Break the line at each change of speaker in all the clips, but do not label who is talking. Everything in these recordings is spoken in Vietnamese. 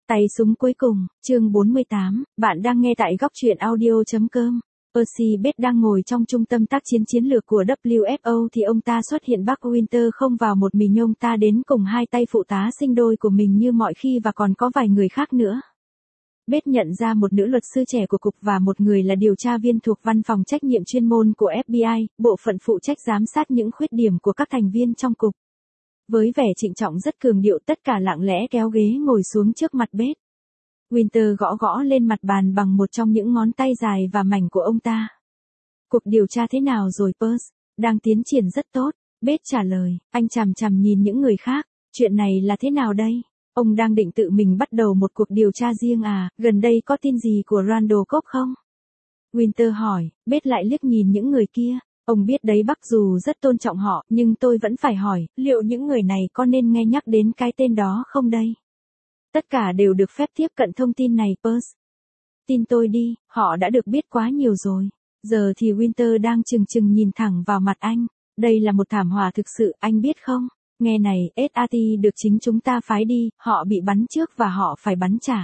Tay súng cuối cùng, chương 48, bạn đang nghe tại góc truyện audio.com. Percy Bết đang ngồi trong trung tâm tác chiến chiến lược của WFO thì ông ta xuất hiện. Buck Winter không vào một mình, ông ta đến cùng hai tay phụ tá sinh đôi của mình như mọi khi và còn có vài người khác nữa. Bết nhận ra một nữ luật sư trẻ của cục và một người là điều tra viên thuộc văn phòng trách nhiệm chuyên môn của FBI, bộ phận phụ trách giám sát những khuyết điểm của các thành viên trong cục. Với vẻ trịnh trọng rất cường điệu, tất cả lặng lẽ kéo ghế ngồi xuống trước mặt Bết. Winter gõ gõ lên mặt bàn bằng một trong những ngón tay dài và mảnh của ông ta. Cuộc điều tra thế nào rồi Percy? Đang tiến triển rất tốt, Bết trả lời. Anh chằm chằm nhìn những người khác. Chuyện này là thế nào đây? Ông đang định tự mình bắt đầu một cuộc điều tra riêng à? Gần đây có tin gì của Randall Cobb không? Winter hỏi. Bết lại liếc nhìn những người kia. Ông biết đấy, Buck dù rất tôn trọng họ, nhưng tôi vẫn phải hỏi, liệu những người này có nên nghe nhắc đến cái tên đó không đây? Tất cả đều được phép tiếp cận thông tin này, Percy. Tin tôi đi, họ đã được biết quá nhiều rồi. Giờ thì Winter đang chừng chừng nhìn thẳng vào mặt anh. Đây là một thảm họa thực sự, anh biết không? Nghe này, SAT được chính chúng ta phái đi, họ bị bắn trước và họ phải bắn trả.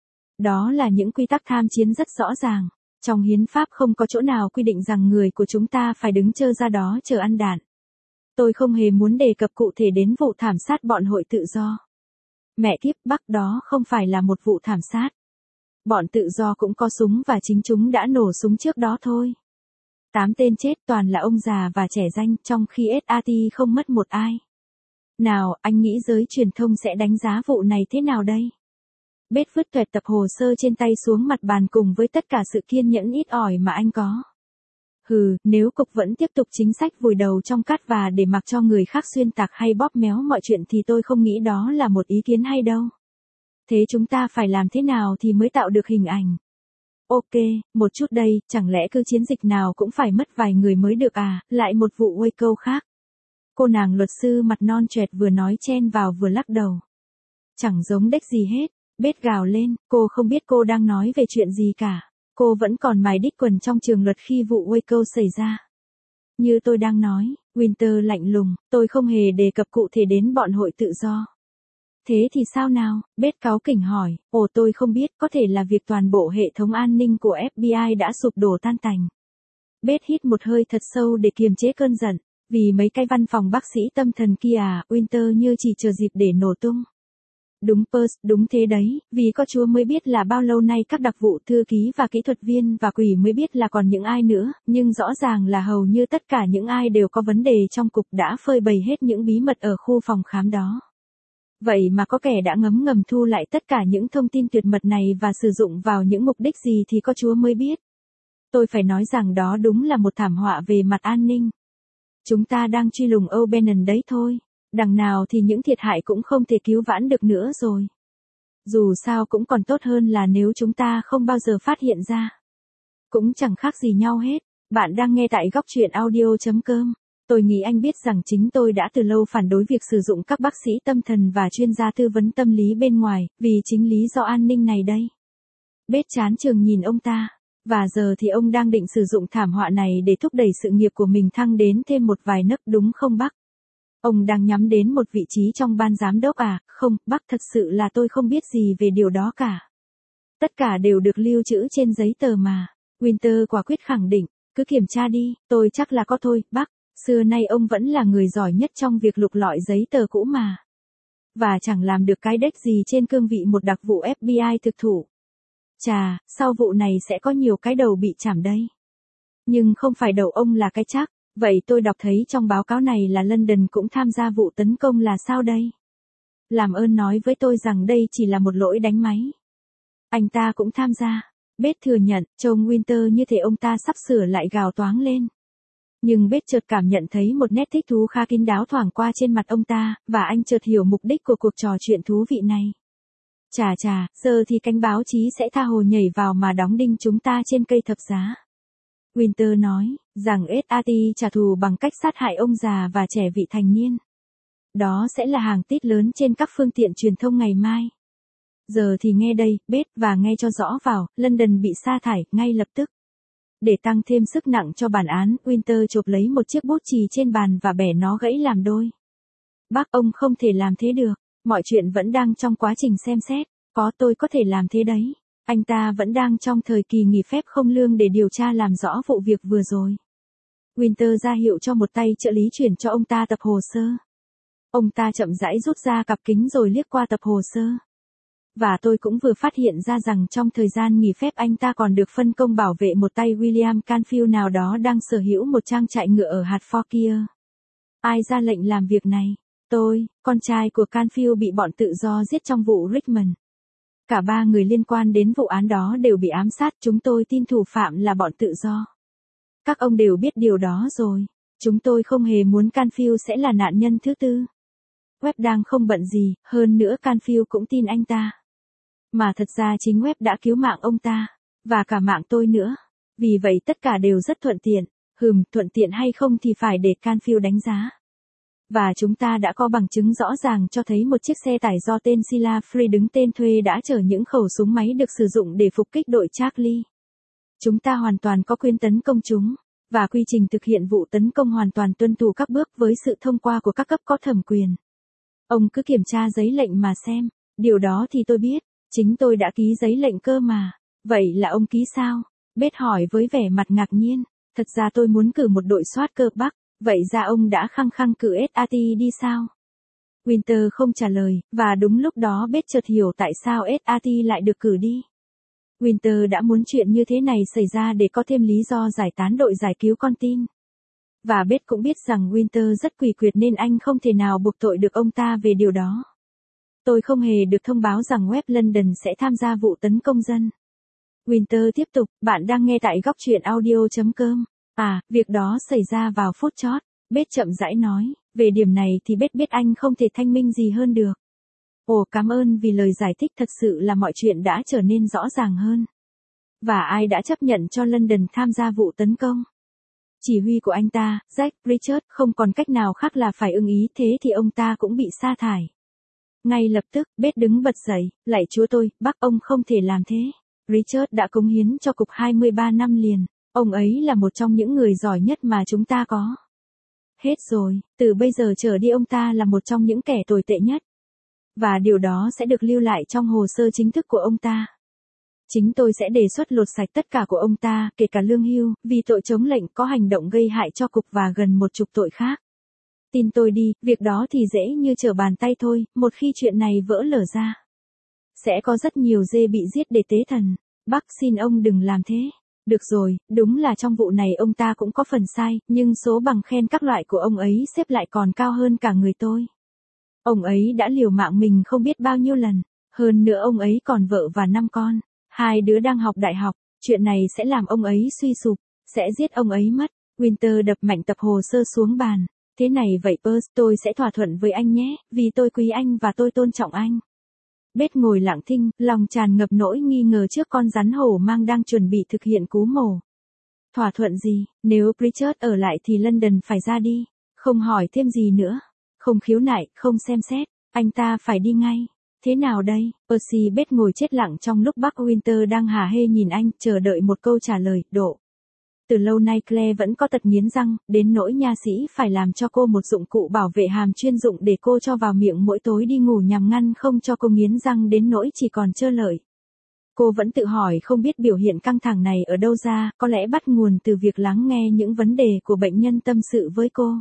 Đó là những quy tắc tham chiến rất rõ ràng. Trong hiến pháp không có chỗ nào quy định rằng người của chúng ta phải đứng chơ ra đó chờ ăn đạn. Tôi không hề muốn đề cập cụ thể đến vụ thảm sát bọn hội tự do. Mẹ kiếp, Buck, đó không phải là một vụ thảm sát. Bọn tự do cũng có súng và chính chúng đã nổ súng trước đó thôi. 8 tên chết toàn là ông già và trẻ danh, trong khi SAT không mất một ai. Nào, anh nghĩ giới truyền thông sẽ đánh giá vụ này thế nào đây? Bết vứt tuệt tập hồ sơ trên tay xuống mặt bàn cùng với tất cả sự kiên nhẫn ít ỏi mà anh có. Nếu cục vẫn tiếp tục chính sách vùi đầu trong cát và để mặc cho người khác xuyên tạc hay bóp méo mọi chuyện thì tôi không nghĩ đó là một ý kiến hay đâu. Thế chúng ta phải làm thế nào thì mới tạo được hình ảnh? Ok, một chút đây, chẳng lẽ cứ chiến dịch nào cũng phải mất vài người mới được à? Lại một vụ Waco khác. Cô nàng luật sư mặt non choẹt vừa nói chen vào vừa lắc đầu. Chẳng giống đếch gì hết. Bết gào lên, cô không biết cô đang nói về chuyện gì cả. Cô vẫn còn mài đít quần trong trường luật khi vụ Waco xảy ra. Như tôi đang nói, Winter lạnh lùng, tôi không hề đề cập cụ thể đến bọn hội tự do. Thế thì sao nào? Bết cáu kỉnh hỏi, tôi không biết, có thể là việc toàn bộ hệ thống an ninh của FBI đã sụp đổ tan tành. Bết hít một hơi thật sâu để kiềm chế cơn giận, vì mấy cái văn phòng bác sĩ tâm thần kia à, Winter như chỉ chờ dịp để nổ tung. Đúng Percy, đúng thế đấy, vì có Chúa mới biết là bao lâu nay các đặc vụ thư ký và kỹ thuật viên và quỷ mới biết là còn những ai nữa, nhưng rõ ràng là hầu như tất cả những ai đều có vấn đề trong cục đã phơi bày hết những bí mật ở khu phòng khám đó. Vậy mà có kẻ đã ngấm ngầm thu lại tất cả những thông tin tuyệt mật này và sử dụng vào những mục đích gì thì có Chúa mới biết. Tôi phải nói rằng đó đúng là một thảm họa về mặt an ninh. Chúng ta đang truy lùng O'Bannon đấy thôi. Đằng nào thì những thiệt hại cũng không thể cứu vãn được nữa rồi. Dù sao cũng còn tốt hơn là nếu chúng ta không bao giờ phát hiện ra. Cũng chẳng khác gì nhau hết. Bạn đang nghe tại góc truyện audio.com. Tôi nghĩ anh biết rằng chính tôi đã từ lâu phản đối việc sử dụng các bác sĩ tâm thần và chuyên gia tư vấn tâm lý bên ngoài, vì chính lý do an ninh này đây. Bết chán chường nhìn ông ta. Và giờ thì ông đang định sử dụng thảm họa này để thúc đẩy sự nghiệp của mình thăng đến thêm một vài nấc, đúng không Buck? Ông đang nhắm đến một vị trí trong ban giám đốc à? Không, Buck, thật sự là tôi không biết gì về điều đó cả. Tất cả đều được lưu trữ trên giấy tờ mà. Winter quả quyết khẳng định, cứ kiểm tra đi, tôi chắc là có thôi, Buck. Xưa nay ông vẫn là người giỏi nhất trong việc lục lọi giấy tờ cũ mà. Và chẳng làm được cái đếch gì trên cương vị một đặc vụ FBI thực thụ. Chà, sau vụ này sẽ có nhiều cái đầu bị chảm đây. Nhưng không phải đầu ông là cái chắc. Vậy tôi đọc thấy trong báo cáo này là London cũng tham gia vụ tấn công là sao đây? Làm ơn nói với tôi rằng đây chỉ là một lỗi đánh máy. Anh ta cũng tham gia. Bết thừa nhận, trông Winter như thể ông ta sắp sửa lại gào toáng lên. Nhưng Bết chợt cảm nhận thấy một nét thích thú khá kín đáo thoảng qua trên mặt ông ta, và anh chợt hiểu mục đích của cuộc trò chuyện thú vị này. Chà, giờ thì cánh báo chí sẽ tha hồ nhảy vào mà đóng đinh chúng ta trên cây thập giá. Winter nói, rằng SAT trả thù bằng cách sát hại ông già và trẻ vị thành niên. Đó sẽ là hàng tít lớn trên các phương tiện truyền thông ngày mai. Giờ thì nghe đây, Bết, và nghe cho rõ vào, London bị sa thải, ngay lập tức. Để tăng thêm sức nặng cho bản án, Winter chộp lấy một chiếc bút chì trên bàn và bẻ nó gãy làm đôi. Bác, ông không thể làm thế được, mọi chuyện vẫn đang trong quá trình xem xét. Có, tôi có thể làm thế đấy. Anh ta vẫn đang trong thời kỳ nghỉ phép không lương để điều tra làm rõ vụ việc vừa rồi. Winter ra hiệu cho một tay trợ lý chuyển cho ông ta tập hồ sơ. Ông ta chậm rãi rút ra cặp kính rồi liếc qua tập hồ sơ. Và tôi cũng vừa phát hiện ra rằng trong thời gian nghỉ phép anh ta còn được phân công bảo vệ một tay William Canfield nào đó đang sở hữu một trang trại ngựa ở Hertfordshire. Ai ra lệnh làm việc này? Tôi, con trai của Canfield bị bọn tự do giết trong vụ Richmond. Cả ba người liên quan đến vụ án đó đều bị ám sát, chúng tôi tin thủ phạm là bọn tự do. Các ông đều biết điều đó rồi. Chúng tôi không hề muốn Canfield sẽ là nạn nhân thứ tư. Webb đang không bận gì, hơn nữa Canfield cũng tin anh ta. Mà thật ra chính Webb đã cứu mạng ông ta, và cả mạng tôi nữa. Vì vậy tất cả đều rất thuận tiện. Thuận tiện hay không thì phải để Canfield đánh giá. Và chúng ta đã có bằng chứng rõ ràng cho thấy một chiếc xe tải do tên Sheila Free đứng tên thuê đã chở những khẩu súng máy được sử dụng để phục kích đội Charlie. Chúng ta hoàn toàn có quyền tấn công chúng, và quy trình thực hiện vụ tấn công hoàn toàn tuân thủ các bước với sự thông qua của các cấp có thẩm quyền. Ông cứ kiểm tra giấy lệnh mà xem, điều đó thì tôi biết, chính tôi đã ký giấy lệnh cơ mà. Vậy là ông ký sao? Beth hỏi với vẻ mặt ngạc nhiên. Thật ra tôi muốn cử một đội soát cơ Bắc, vậy ra ông đã khăng khăng cử SAT đi sao? Winter không trả lời, và đúng lúc đó Beth chợt hiểu tại sao SAT lại được cử đi. Winter đã muốn chuyện như thế này xảy ra để có thêm lý do giải tán đội giải cứu con tin. Và Beth cũng biết rằng Winter rất quỷ quyệt nên anh không thể nào buộc tội được ông ta về điều đó. Tôi không hề được thông báo rằng web London sẽ tham gia vụ tấn công dân. Winter tiếp tục, bạn đang nghe tại góc truyện audio.com. Việc đó xảy ra vào phút chót. Beth chậm rãi nói, về điểm này thì Beth biết anh không thể thanh minh gì hơn được. Ồ, cảm ơn vì lời giải thích, thật sự là mọi chuyện đã trở nên rõ ràng hơn. Và ai đã chấp nhận cho London tham gia vụ tấn công? Chỉ huy của anh ta, Jack Richard, không còn cách nào khác là phải ưng ý, thế thì ông ta cũng bị sa thải. Ngay lập tức, Beth đứng bật dậy, lạy Chúa tôi, bác, ông không thể làm thế. Richard đã cống hiến cho cục 23 năm liền. Ông ấy là một trong những người giỏi nhất mà chúng ta có. Hết rồi, từ bây giờ trở đi ông ta là một trong những kẻ tồi tệ nhất. Và điều đó sẽ được lưu lại trong hồ sơ chính thức của ông ta. Chính tôi sẽ đề xuất lột sạch tất cả của ông ta, kể cả lương hưu, vì tội chống lệnh, có hành động gây hại cho cục và gần 10 tội khác. Tin tôi đi, việc đó thì dễ như trở bàn tay thôi, một khi chuyện này vỡ lở ra. Sẽ có rất nhiều dê bị giết để tế thần. Bác xin ông đừng làm thế. Được rồi, đúng là trong vụ này ông ta cũng có phần sai, nhưng số bằng khen các loại của ông ấy xếp lại còn cao hơn cả người tôi. Ông ấy đã liều mạng mình không biết bao nhiêu lần. Hơn nữa ông ấy còn vợ và 5 con. 2 đứa đang học đại học. Chuyện này sẽ làm ông ấy suy sụp. Sẽ giết ông ấy mất. Winter đập mạnh tập hồ sơ xuống bàn. Thế này vậy Percy, tôi sẽ thỏa thuận với anh nhé, vì tôi quý anh và tôi tôn trọng anh. Beth ngồi lặng thinh, lòng tràn ngập nỗi nghi ngờ trước con rắn hổ mang đang chuẩn bị thực hiện cú mổ. Thỏa thuận gì? Nếu Richard ở lại thì London phải ra đi. Không hỏi thêm gì nữa. Không khiếu nại, không xem xét. Anh ta phải đi ngay. Thế nào đây? Percy. Beth ngồi chết lặng trong lúc bác Winter đang hả hê nhìn anh, chờ đợi một câu trả lời. Từ lâu nay Claire vẫn có tật nghiến răng, đến nỗi nha sĩ phải làm cho cô một dụng cụ bảo vệ hàm chuyên dụng để cô cho vào miệng mỗi tối đi ngủ nhằm ngăn không cho cô nghiến răng đến nỗi chỉ còn trơ lợi. Cô vẫn tự hỏi không biết biểu hiện căng thẳng này ở đâu ra, có lẽ bắt nguồn từ việc lắng nghe những vấn đề của bệnh nhân tâm sự với cô.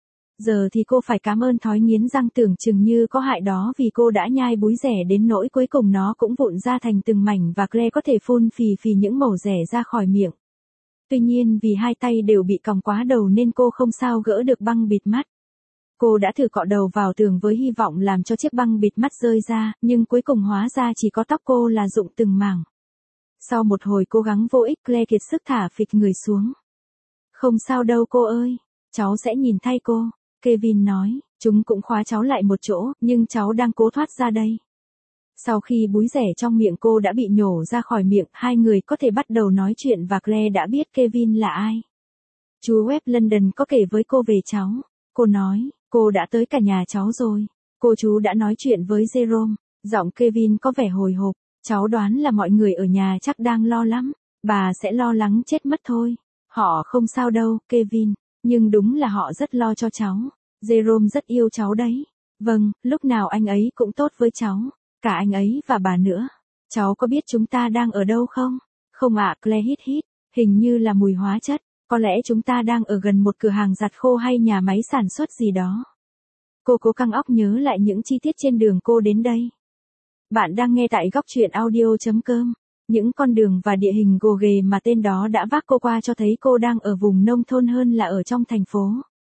Giờ thì cô phải cảm ơn thói nghiến răng tưởng chừng như có hại đó, vì cô đã nhai búi rẻ đến nỗi cuối cùng nó cũng vụn ra thành từng mảnh và Claire có thể phun phì phì những mẩu rẻ ra khỏi miệng. Tuy nhiên vì hai tay đều bị còng quá đầu nên cô không sao gỡ được băng bịt mắt. Cô đã thử cọ đầu vào tường với hy vọng làm cho chiếc băng bịt mắt rơi ra, nhưng cuối cùng hóa ra chỉ có tóc cô là rụng từng mảng. Sau một hồi cố gắng vô ích, Claire kiệt sức thả phịch người xuống. Không sao đâu cô ơi, cháu sẽ nhìn thay cô, Kevin nói, chúng cũng khóa cháu lại một chỗ, nhưng cháu đang cố thoát ra đây. Sau khi búi rẻ trong miệng cô đã bị nhổ ra khỏi miệng, hai người có thể bắt đầu nói chuyện và Claire đã biết Kevin là ai. Chú Webb London có kể với cô về cháu. Cô nói, cô đã tới cả nhà cháu rồi. Cô chú đã nói chuyện với Jerome. Giọng Kevin có vẻ hồi hộp. Cháu đoán là mọi người ở nhà chắc đang lo lắm. Bà sẽ lo lắng chết mất thôi. Họ không sao đâu, Kevin. Nhưng đúng là họ rất lo cho cháu. Jerome rất yêu cháu đấy. Vâng, lúc nào anh ấy cũng tốt với cháu. Cả anh ấy và bà nữa. Cháu có biết chúng ta đang ở đâu không? Không ạ, Claire hít hít. Hình như là mùi hóa chất. Có lẽ chúng ta đang ở gần một cửa hàng giặt khô hay nhà máy sản xuất gì đó. Cô cố căng óc nhớ lại những chi tiết trên đường cô đến đây. Bạn đang nghe tại góc truyện audio.com. Những con đường và địa hình gồ ghề mà tên đó đã vác cô qua cho thấy cô đang ở vùng nông thôn hơn là ở trong thành phố.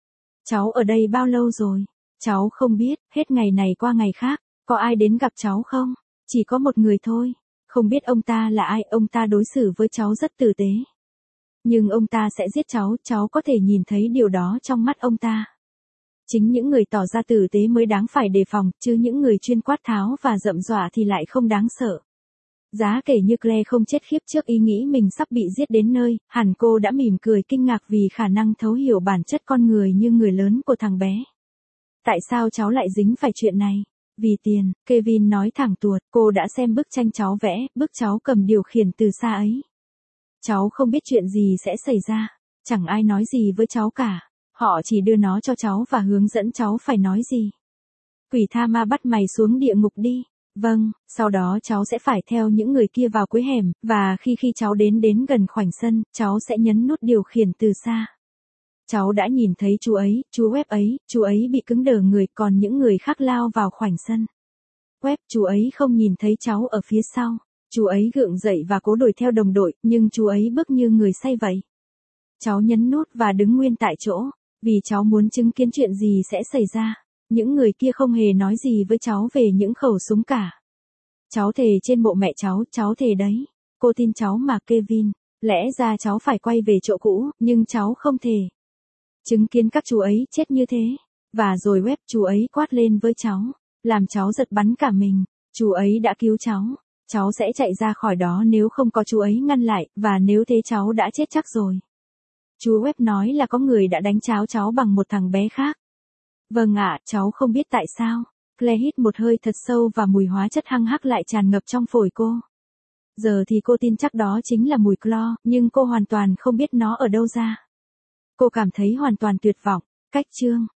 Cháu ở đây bao lâu rồi? Cháu không biết, hết ngày này qua ngày khác. Có ai đến gặp cháu không? Chỉ có một người thôi. Không biết ông ta là ai, ông ta đối xử với cháu rất tử tế. Nhưng ông ta sẽ giết cháu có thể nhìn thấy điều đó trong mắt ông ta. Chính những người tỏ ra tử tế mới đáng phải đề phòng, chứ những người chuyên quát tháo và rậm rọa thì lại không đáng sợ. Giá kể như Claire không chết khiếp trước ý nghĩ mình sắp bị giết đến nơi, hẳn cô đã mỉm cười kinh ngạc vì khả năng thấu hiểu bản chất con người như người lớn của thằng bé. Tại sao cháu lại dính phải chuyện này? Vì tiền, Kevin nói thẳng tuột, cô đã xem bức tranh cháu vẽ, bức cháu cầm điều khiển từ xa ấy. Cháu không biết chuyện gì sẽ xảy ra, chẳng ai nói gì với cháu cả, họ chỉ đưa nó cho cháu và hướng dẫn cháu phải nói gì. Quỷ tha ma bắt mày xuống địa ngục đi. Vâng, sau đó cháu sẽ phải theo những người kia vào cuối hẻm, và khi cháu đến gần khoảnh sân, cháu sẽ nhấn nút điều khiển từ xa. Cháu đã nhìn thấy chú Webb ấy, chú ấy bị cứng đờ người, còn những người khác lao vào khoảnh sân. Webb, chú ấy không nhìn thấy cháu ở phía sau. Chú ấy gượng dậy và cố đuổi theo đồng đội, nhưng chú ấy bước như người say vậy. Cháu nhấn nút và đứng nguyên tại chỗ, vì cháu muốn chứng kiến chuyện gì sẽ xảy ra. Những người kia không hề nói gì với cháu về những khẩu súng cả. Cháu thề trên mộ mẹ cháu thề đấy. Cô tin cháu mà Kevin. Lẽ ra cháu phải quay về chỗ cũ, nhưng cháu không thề. Chứng kiến các chú ấy chết như thế. Và rồi Webb, chú ấy quát lên với cháu, làm cháu giật bắn cả mình. Chú ấy đã cứu cháu. Cháu sẽ chạy ra khỏi đó nếu không có chú ấy ngăn lại, và nếu thế cháu đã chết chắc rồi. Chú Webb nói là có người đã đánh cháu bằng một thằng bé khác. Vâng ạ, cháu không biết tại sao. Claire hít một hơi thật sâu và mùi hóa chất hăng hắc lại tràn ngập trong phổi cô. Giờ thì cô tin chắc đó chính là mùi clo, nhưng cô hoàn toàn không biết nó ở đâu ra. Cô cảm thấy hoàn toàn tuyệt vọng. Cách chương